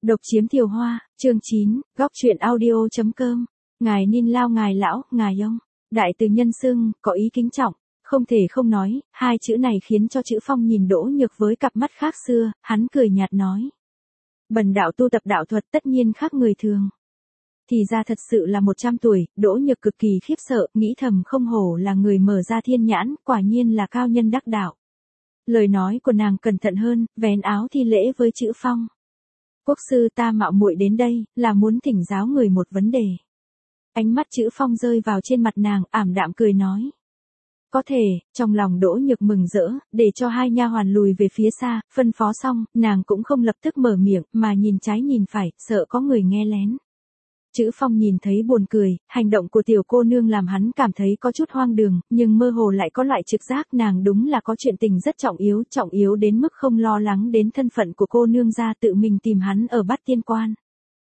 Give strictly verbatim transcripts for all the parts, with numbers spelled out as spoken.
Độc chiếm thiều hoa, chương chín, góc truyện audio.com. Ngài Ninh Lao ngài lão, ngài ông. Đại từ nhân xưng, có ý kính trọng. Không thể không nói, hai chữ này khiến cho Chữ Phong nhìn Đỗ Nhược với cặp mắt khác xưa, hắn cười nhạt nói. Bần đạo tu tập đạo thuật tất nhiên khác người thường. Thì ra thật sự là một trăm tuổi, Đỗ Nhược cực kỳ khiếp sợ, nghĩ thầm không hổ là người mở ra thiên nhãn, quả nhiên là cao nhân đắc đạo. Lời nói của nàng cẩn thận hơn, vén áo thi lễ với Chữ Phong. Quốc sư ta mạo muội đến đây, là muốn thỉnh giáo người một vấn đề. Ánh mắt Chữ Phong rơi vào trên mặt nàng, ảm đạm cười nói. Có thể, trong lòng Đỗ Nhược mừng rỡ, để cho hai nha hoàn lùi về phía xa, phân phó xong, nàng cũng không lập tức mở miệng, mà nhìn trái nhìn phải, sợ có người nghe lén. Chữ Phong nhìn thấy buồn cười, hành động của tiểu cô nương làm hắn cảm thấy có chút hoang đường, nhưng mơ hồ lại có loại trực giác nàng đúng là có chuyện tình rất trọng yếu, trọng yếu đến mức không lo lắng đến thân phận của cô nương ra tự mình tìm hắn ở Bát Tiên Quan.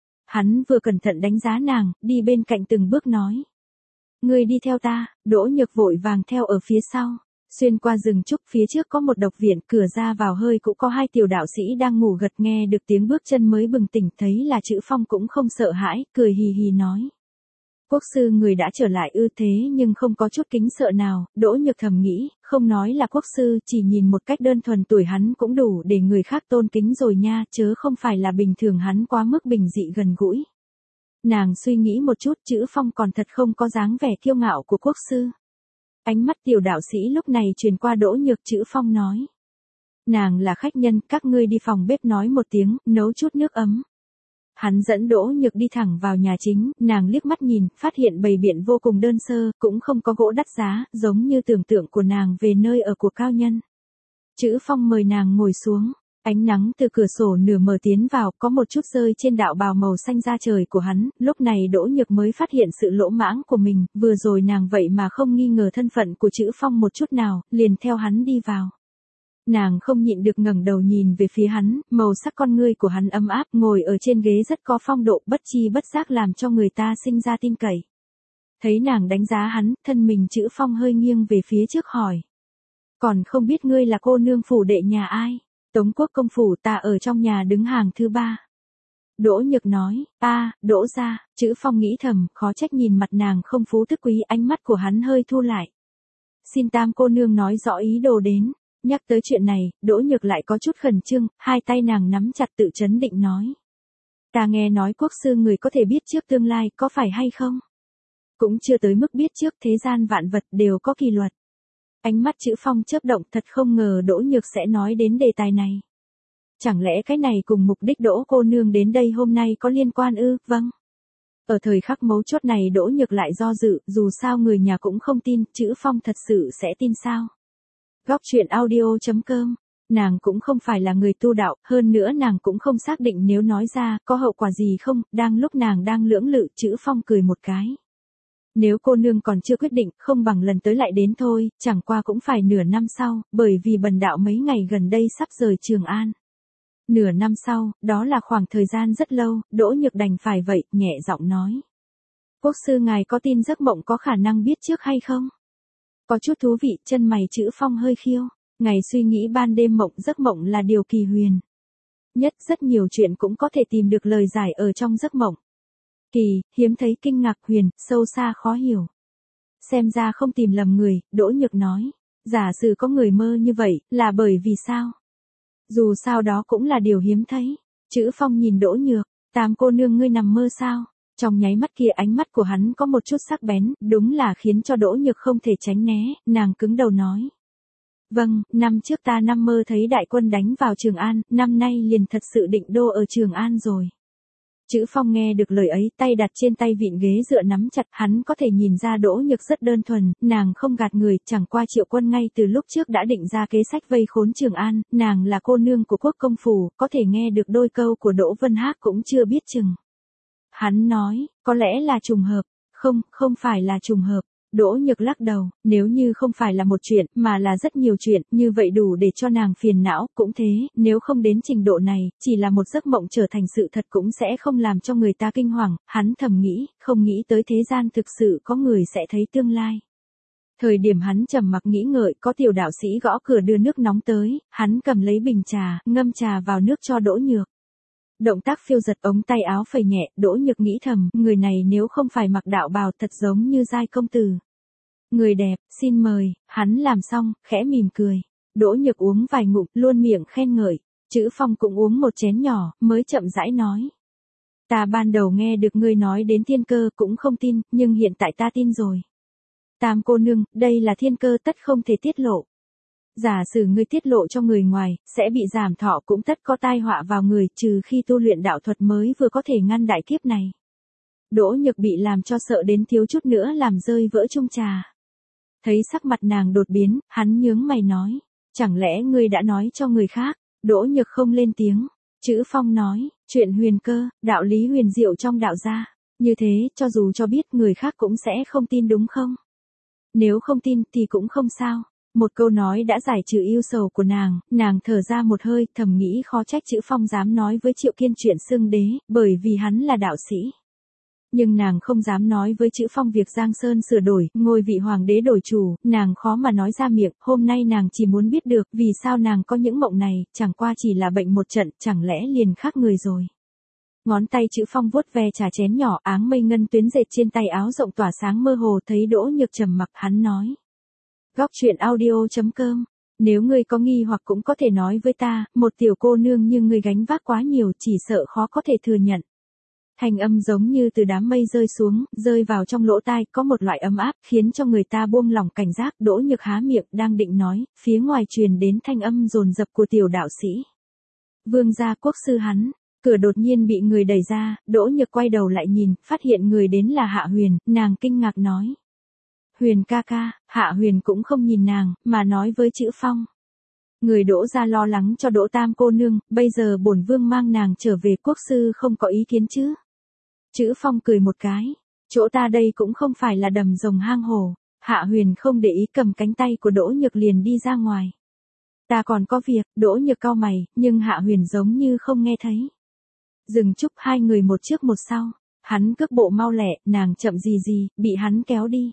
Hắn vừa cẩn thận đánh giá nàng, đi bên cạnh từng bước nói. Ngươi đi theo ta, Đỗ Nhược vội vàng theo ở phía sau. Xuyên qua rừng trúc phía trước có một độc viện, cửa ra vào hơi cũng có hai tiểu đạo sĩ đang ngủ gật, nghe được tiếng bước chân mới bừng tỉnh, thấy là Chữ Phong cũng không sợ hãi, cười hì hì nói. Quốc sư người đã trở lại ư? Thế nhưng không có chút kính sợ nào. Đỗ Nhược thầm nghĩ, không nói là quốc sư, chỉ nhìn một cách đơn thuần tuổi hắn cũng đủ để người khác tôn kính rồi nha, chớ không phải là bình thường hắn quá mức bình dị gần gũi. Nàng suy nghĩ một chút, Chữ Phong còn thật không có dáng vẻ kiêu ngạo của quốc sư. Ánh mắt tiểu đạo sĩ lúc này truyền qua Đỗ Nhược. Chữ Phong nói. Nàng là khách nhân, các ngươi đi phòng bếp nói một tiếng, nấu chút nước ấm. Hắn dẫn Đỗ Nhược đi thẳng vào nhà chính, nàng liếc mắt nhìn, phát hiện bày biện vô cùng đơn sơ, cũng không có gỗ đắt giá, giống như tưởng tượng của nàng về nơi ở của cao nhân. Chữ Phong mời nàng ngồi xuống. Ánh nắng từ cửa sổ nửa mờ tiến vào, có một chút rơi trên đạo bào màu xanh da trời của hắn, lúc này Đỗ Nhược mới phát hiện sự lỗ mãng của mình, vừa rồi nàng vậy mà không nghi ngờ thân phận của Chữ Phong một chút nào, liền theo hắn đi vào. Nàng không nhịn được ngẩng đầu nhìn về phía hắn, màu sắc con ngươi của hắn ấm áp, ngồi ở trên ghế rất có phong độ, bất chi bất giác làm cho người ta sinh ra tin cậy. Thấy nàng đánh giá hắn, thân mình Chữ Phong hơi nghiêng về phía trước hỏi. Còn không biết ngươi là cô nương phủ đệ nhà ai? Tống Quốc công phủ, ta ở trong nhà đứng hàng thứ ba. Đỗ Nhược nói, a, Đỗ gia. Chữ Phong nghĩ thầm, khó trách nhìn mặt nàng không phú thức quý, ánh mắt của hắn hơi thu lại. Xin tam cô nương nói rõ ý đồ đến. Nhắc tới chuyện này, Đỗ Nhược lại có chút khẩn trương, hai tay nàng nắm chặt tự trấn định nói. Ta nghe nói quốc sư người có thể biết trước tương lai, có phải hay không? Cũng chưa tới mức biết trước, thế gian vạn vật đều có kỷ luật. Ánh mắt Chữ Phong chớp động, thật không ngờ Đỗ Nhược sẽ nói đến đề tài này. Chẳng lẽ cái này cùng mục đích Đỗ cô nương đến đây hôm nay có liên quan ư? Vâng. Ở thời khắc mấu chốt này Đỗ Nhược lại do dự, dù sao người nhà cũng không tin, Chữ Phong thật sự sẽ tin sao? Góc truyện audio.com. Nàng cũng không phải là người tu đạo, hơn nữa nàng cũng không xác định nếu nói ra, có hậu quả gì không, đang lúc nàng đang lưỡng lự, Chữ Phong cười một cái. Nếu cô nương còn chưa quyết định, không bằng lần tới lại đến thôi, chẳng qua cũng phải nửa năm sau, bởi vì bần đạo mấy ngày gần đây sắp rời Trường An. Nửa năm sau, đó là khoảng thời gian rất lâu, Đỗ Nhược đành phải vậy, nhẹ giọng nói. Quốc sư ngài có tin giấc mộng có khả năng biết trước hay không? Có chút thú vị, chân mày Chữ Phong hơi khiêu. Ngày suy nghĩ ban đêm mộng giấc mộng là điều kỳ huyền. Nhất rất nhiều chuyện cũng có thể tìm được lời giải ở trong giấc mộng. Kỳ, hiếm thấy, kinh ngạc, huyền, sâu xa khó hiểu. Xem ra không tìm lầm người, Đỗ Nhược nói. Giả sử có người mơ như vậy, là bởi vì sao? Dù sao đó cũng là điều hiếm thấy. Chữ Phong nhìn Đỗ Nhược, tam cô nương ngươi nằm mơ sao? Trong nháy mắt kia ánh mắt của hắn có một chút sắc bén, đúng là khiến cho Đỗ Nhược không thể tránh né, nàng cứng đầu nói. Vâng, năm trước ta năm mơ thấy đại quân đánh vào Trường An, năm nay liền thật sự định đô ở Trường An rồi. Chữ Phong nghe được lời ấy, tay đặt trên tay vịn ghế dựa nắm chặt, hắn có thể nhìn ra Đỗ Nhược rất đơn thuần, nàng không gạt người, chẳng qua Triệu Quân ngay từ lúc trước đã định ra kế sách vây khốn Trường An, nàng là cô nương của quốc công phủ, có thể nghe được đôi câu của Đỗ Vân Hác cũng chưa biết chừng. Hắn nói, có lẽ là trùng hợp, không, không phải là trùng hợp. Đỗ Nhược lắc đầu, nếu như không phải là một chuyện, mà là rất nhiều chuyện, như vậy đủ để cho nàng phiền não, cũng thế, nếu không đến trình độ này, chỉ là một giấc mộng trở thành sự thật cũng sẽ không làm cho người ta kinh hoàng, hắn thầm nghĩ, không nghĩ tới thế gian thực sự có người sẽ thấy tương lai. Thời điểm hắn trầm mặc nghĩ ngợi, có tiểu đạo sĩ gõ cửa đưa nước nóng tới, hắn cầm lấy bình trà, ngâm trà vào nước cho Đỗ Nhược. Động tác phiêu giật ống tay áo phẩy nhẹ, Đỗ Nhược nghĩ thầm, người này nếu không phải mặc đạo bào thật giống như giai công tử. Người đẹp, xin mời, hắn làm xong, khẽ mỉm cười. Đỗ Nhược uống vài ngụm, luôn miệng khen ngợi. Chữ Phong cũng uống một chén nhỏ, mới chậm rãi nói. Ta ban đầu nghe được ngươi nói đến thiên cơ cũng không tin, nhưng hiện tại ta tin rồi. Tam cô nương, đây là thiên cơ tất không thể tiết lộ. Giả sử ngươi tiết lộ cho người ngoài, sẽ bị giảm thọ cũng tất có tai họa vào người, trừ khi tu luyện đạo thuật mới vừa có thể ngăn đại kiếp này. Đỗ Nhược bị làm cho sợ đến thiếu chút nữa làm rơi vỡ chung trà. Thấy sắc mặt nàng đột biến, hắn nhướng mày nói. Chẳng lẽ ngươi đã nói cho người khác? Đỗ Nhược không lên tiếng. Chữ Phong nói, chuyện huyền cơ, đạo lý huyền diệu trong đạo gia. Như thế, cho dù cho biết người khác cũng sẽ không tin đúng không? Nếu không tin thì cũng không sao. Một câu nói đã giải trừ yêu sầu của nàng, nàng thở ra một hơi, thầm nghĩ khó trách Chữ Phong dám nói với Triệu Kiên chuyện xưng đế, bởi vì hắn là đạo sĩ. Nhưng nàng không dám nói với Chữ Phong việc Giang Sơn sửa đổi, ngôi vị hoàng đế đổi chủ, nàng khó mà nói ra miệng, hôm nay nàng chỉ muốn biết được vì sao nàng có những mộng này, chẳng qua chỉ là bệnh một trận, chẳng lẽ liền khác người rồi. Ngón tay Chữ Phong vuốt ve trà chén nhỏ, áng mây ngân tuyến dệt trên tay áo rộng tỏa sáng mơ hồ, thấy Đỗ Nhược trầm mặc, hắn nói. Góc truyện audio chấm com. Nếu ngươi có nghi hoặc cũng có thể nói với ta, một tiểu cô nương như ngươi gánh vác quá nhiều, chỉ sợ khó có thể thừa nhận. Thanh âm giống như từ đám mây rơi xuống, rơi vào trong lỗ tai, có một loại ấm áp, khiến cho người ta buông lỏng cảnh giác. Đỗ Nhược há miệng, đang định nói, phía ngoài truyền đến thanh âm dồn dập của tiểu đạo sĩ. Vương gia quốc sư hắn. Cửa đột nhiên bị người đẩy ra, Đỗ Nhược quay đầu lại nhìn, phát hiện người đến là Hạ Huyền, nàng kinh ngạc nói. Huyền ca ca, Hạ Huyền cũng không nhìn nàng, mà nói với Chữ Phong. Người Đỗ ra lo lắng cho Đỗ Tam cô nương, bây giờ bổn vương mang nàng trở về, quốc sư không có ý kiến chứ. Chữ Phong cười một cái, chỗ ta đây cũng không phải là đầm rồng hang hồ. Hạ Huyền không để ý, cầm cánh tay của Đỗ Nhược liền đi ra ngoài. Ta còn có việc, Đỗ Nhược cau mày, nhưng Hạ Huyền giống như không nghe thấy. Dừng chúc hai người một trước một sau, hắn cước bộ mau lẹ, nàng chậm gì gì, bị hắn kéo đi.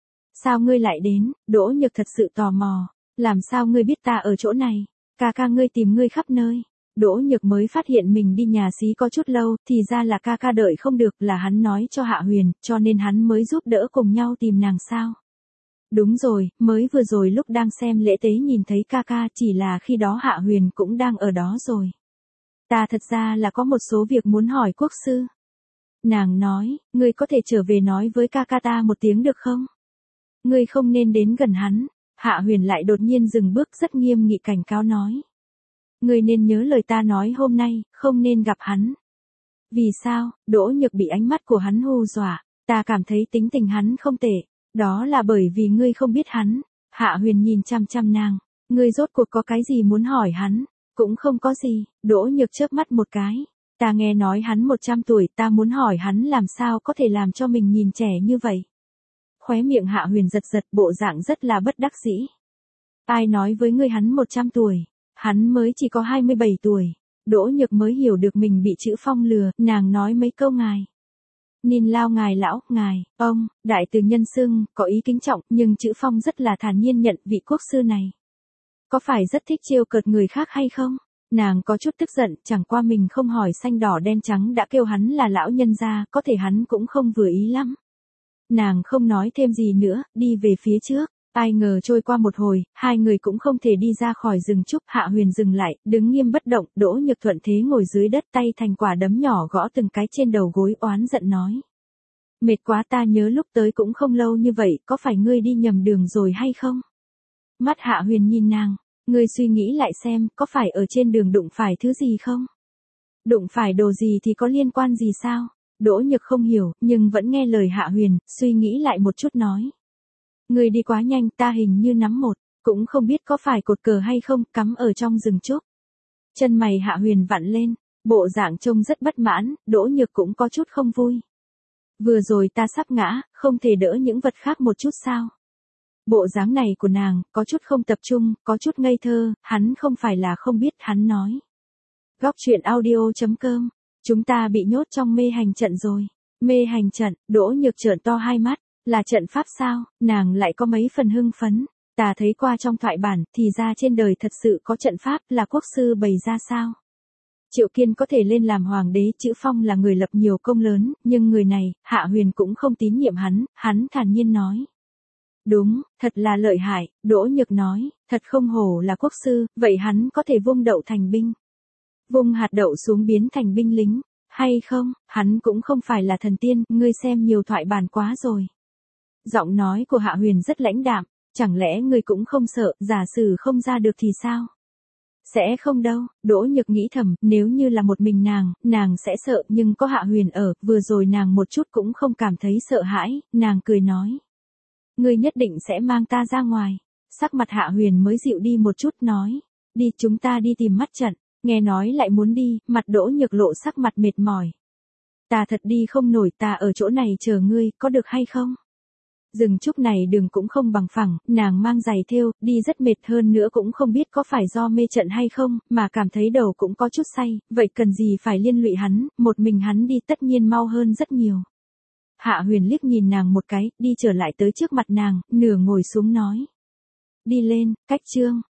Sao ngươi lại đến? Đỗ Nhược thật sự tò mò. Làm sao ngươi biết ta ở chỗ này? Ca ca ngươi tìm ngươi khắp nơi. Đỗ Nhược mới phát hiện mình đi nhà xí có chút lâu, thì ra là ca ca đợi không được, là hắn nói cho Hạ Huyền, cho nên hắn mới giúp đỡ cùng nhau tìm nàng sao? Đúng rồi, mới vừa rồi lúc đang xem lễ tế nhìn thấy ca ca, chỉ là khi đó Hạ Huyền cũng đang ở đó rồi. Ta thật ra là có một số việc muốn hỏi quốc sư. Nàng nói, ngươi có thể trở về nói với ca ca ta một tiếng được không? Ngươi không nên đến gần hắn. Hạ Huyền lại đột nhiên dừng bước, rất nghiêm nghị cảnh cáo nói. Ngươi nên nhớ lời ta nói hôm nay, không nên gặp hắn. Vì sao? Đỗ Nhược bị ánh mắt của hắn hù dọa. Ta cảm thấy tính tình hắn không tệ. Đó là bởi vì ngươi không biết hắn. Hạ Huyền nhìn chăm chăm nàng. Ngươi rốt cuộc có cái gì muốn hỏi hắn? Cũng không có gì. Đỗ Nhược chớp mắt một cái. Ta nghe nói hắn một trăm tuổi, ta muốn hỏi hắn làm sao có thể làm cho mình nhìn trẻ như vậy. Khóe miệng Hạ Huyền giật giật, bộ dạng rất là bất đắc dĩ. Ai nói với ngươi hắn một trăm tuổi? Hắn mới chỉ có hai mươi bảy tuổi. Đỗ Nhược mới hiểu được mình bị Chữ Phong lừa, nàng nói mấy câu ngài. Ninh lao ngài lão, ngài, ông, đại từ nhân xưng, có ý kính trọng, nhưng Chữ Phong rất là thản nhiên nhận vị quốc sư này. Có phải rất thích trêu cợt người khác hay không? Nàng có chút tức giận, chẳng qua mình không hỏi xanh đỏ đen trắng đã kêu hắn là lão nhân gia, có thể hắn cũng không vừa ý lắm. Nàng không nói thêm gì nữa, đi về phía trước. Ai ngờ trôi qua một hồi, hai người cũng không thể đi ra khỏi rừng trúc. Hạ Huyền dừng lại, đứng nghiêm bất động. Đỗ Nhược thuận thế ngồi dưới đất, tay thành quả đấm nhỏ gõ từng cái trên đầu gối, oán giận nói. Mệt quá, ta nhớ lúc tới cũng không lâu như vậy, có phải ngươi đi nhầm đường rồi hay không? Mắt Hạ Huyền nhìn nàng, ngươi suy nghĩ lại xem, có phải ở trên đường đụng phải thứ gì không? Đụng phải đồ gì thì có liên quan gì sao? Đỗ Nhược không hiểu, nhưng vẫn nghe lời Hạ Huyền, suy nghĩ lại một chút nói. Người đi quá nhanh, ta hình như nắm một, cũng không biết có phải cột cờ hay không, cắm ở trong rừng trúc. Chân mày Hạ Huyền vặn lên, bộ dạng trông rất bất mãn, Đỗ Nhược cũng có chút không vui. Vừa rồi ta sắp ngã, không thể đỡ những vật khác một chút sao? Bộ dáng này của nàng, có chút không tập trung, có chút ngây thơ, hắn không phải là không biết, hắn nói. Góc truyện audio chấm com. Chúng ta bị nhốt trong mê hành trận rồi. Mê hành trận, Đỗ Nhược trợn to hai mắt, là trận pháp sao? Nàng lại có mấy phần hưng phấn. Ta thấy qua trong thoại bản, thì ra trên đời thật sự có trận pháp, là quốc sư bày ra sao? Triệu Kiên có thể lên làm hoàng đế, Chữ Phong là người lập nhiều công lớn, nhưng người này, Hạ Huyền cũng không tín nhiệm hắn, hắn thản nhiên nói. Đúng, thật là lợi hại, Đỗ Nhược nói, thật không hổ là quốc sư, vậy hắn có thể vung đậu thành binh. Vung hạt đậu xuống biến thành binh lính, hay không, hắn cũng không phải là thần tiên, ngươi xem nhiều thoại bản quá rồi. Giọng nói của Hạ Huyền rất lãnh đạm, chẳng lẽ ngươi cũng không sợ, giả sử không ra được thì sao? Sẽ không đâu, Đỗ Nhược nghĩ thầm, nếu như là một mình nàng, nàng sẽ sợ, nhưng có Hạ Huyền ở, vừa rồi nàng một chút cũng không cảm thấy sợ hãi, nàng cười nói. Ngươi nhất định sẽ mang ta ra ngoài. Sắc mặt Hạ Huyền mới dịu đi một chút nói. Đi, chúng ta đi tìm mắt trận. Nghe nói lại muốn đi, mặt Đỗ Nhược lộ sắc mặt mệt mỏi. Ta thật đi không nổi, ta ở chỗ này chờ ngươi, có được hay không? Rừng trúc này đường cũng không bằng phẳng, nàng mang giày thêu, đi rất mệt, hơn nữa cũng không biết có phải do mê trận hay không, mà cảm thấy đầu cũng có chút say, vậy cần gì phải liên lụy hắn, một mình hắn đi tất nhiên mau hơn rất nhiều. Hạ Huyền liếc nhìn nàng một cái, đi trở lại tới trước mặt nàng, nửa ngồi xuống nói. Đi lên, cách chương.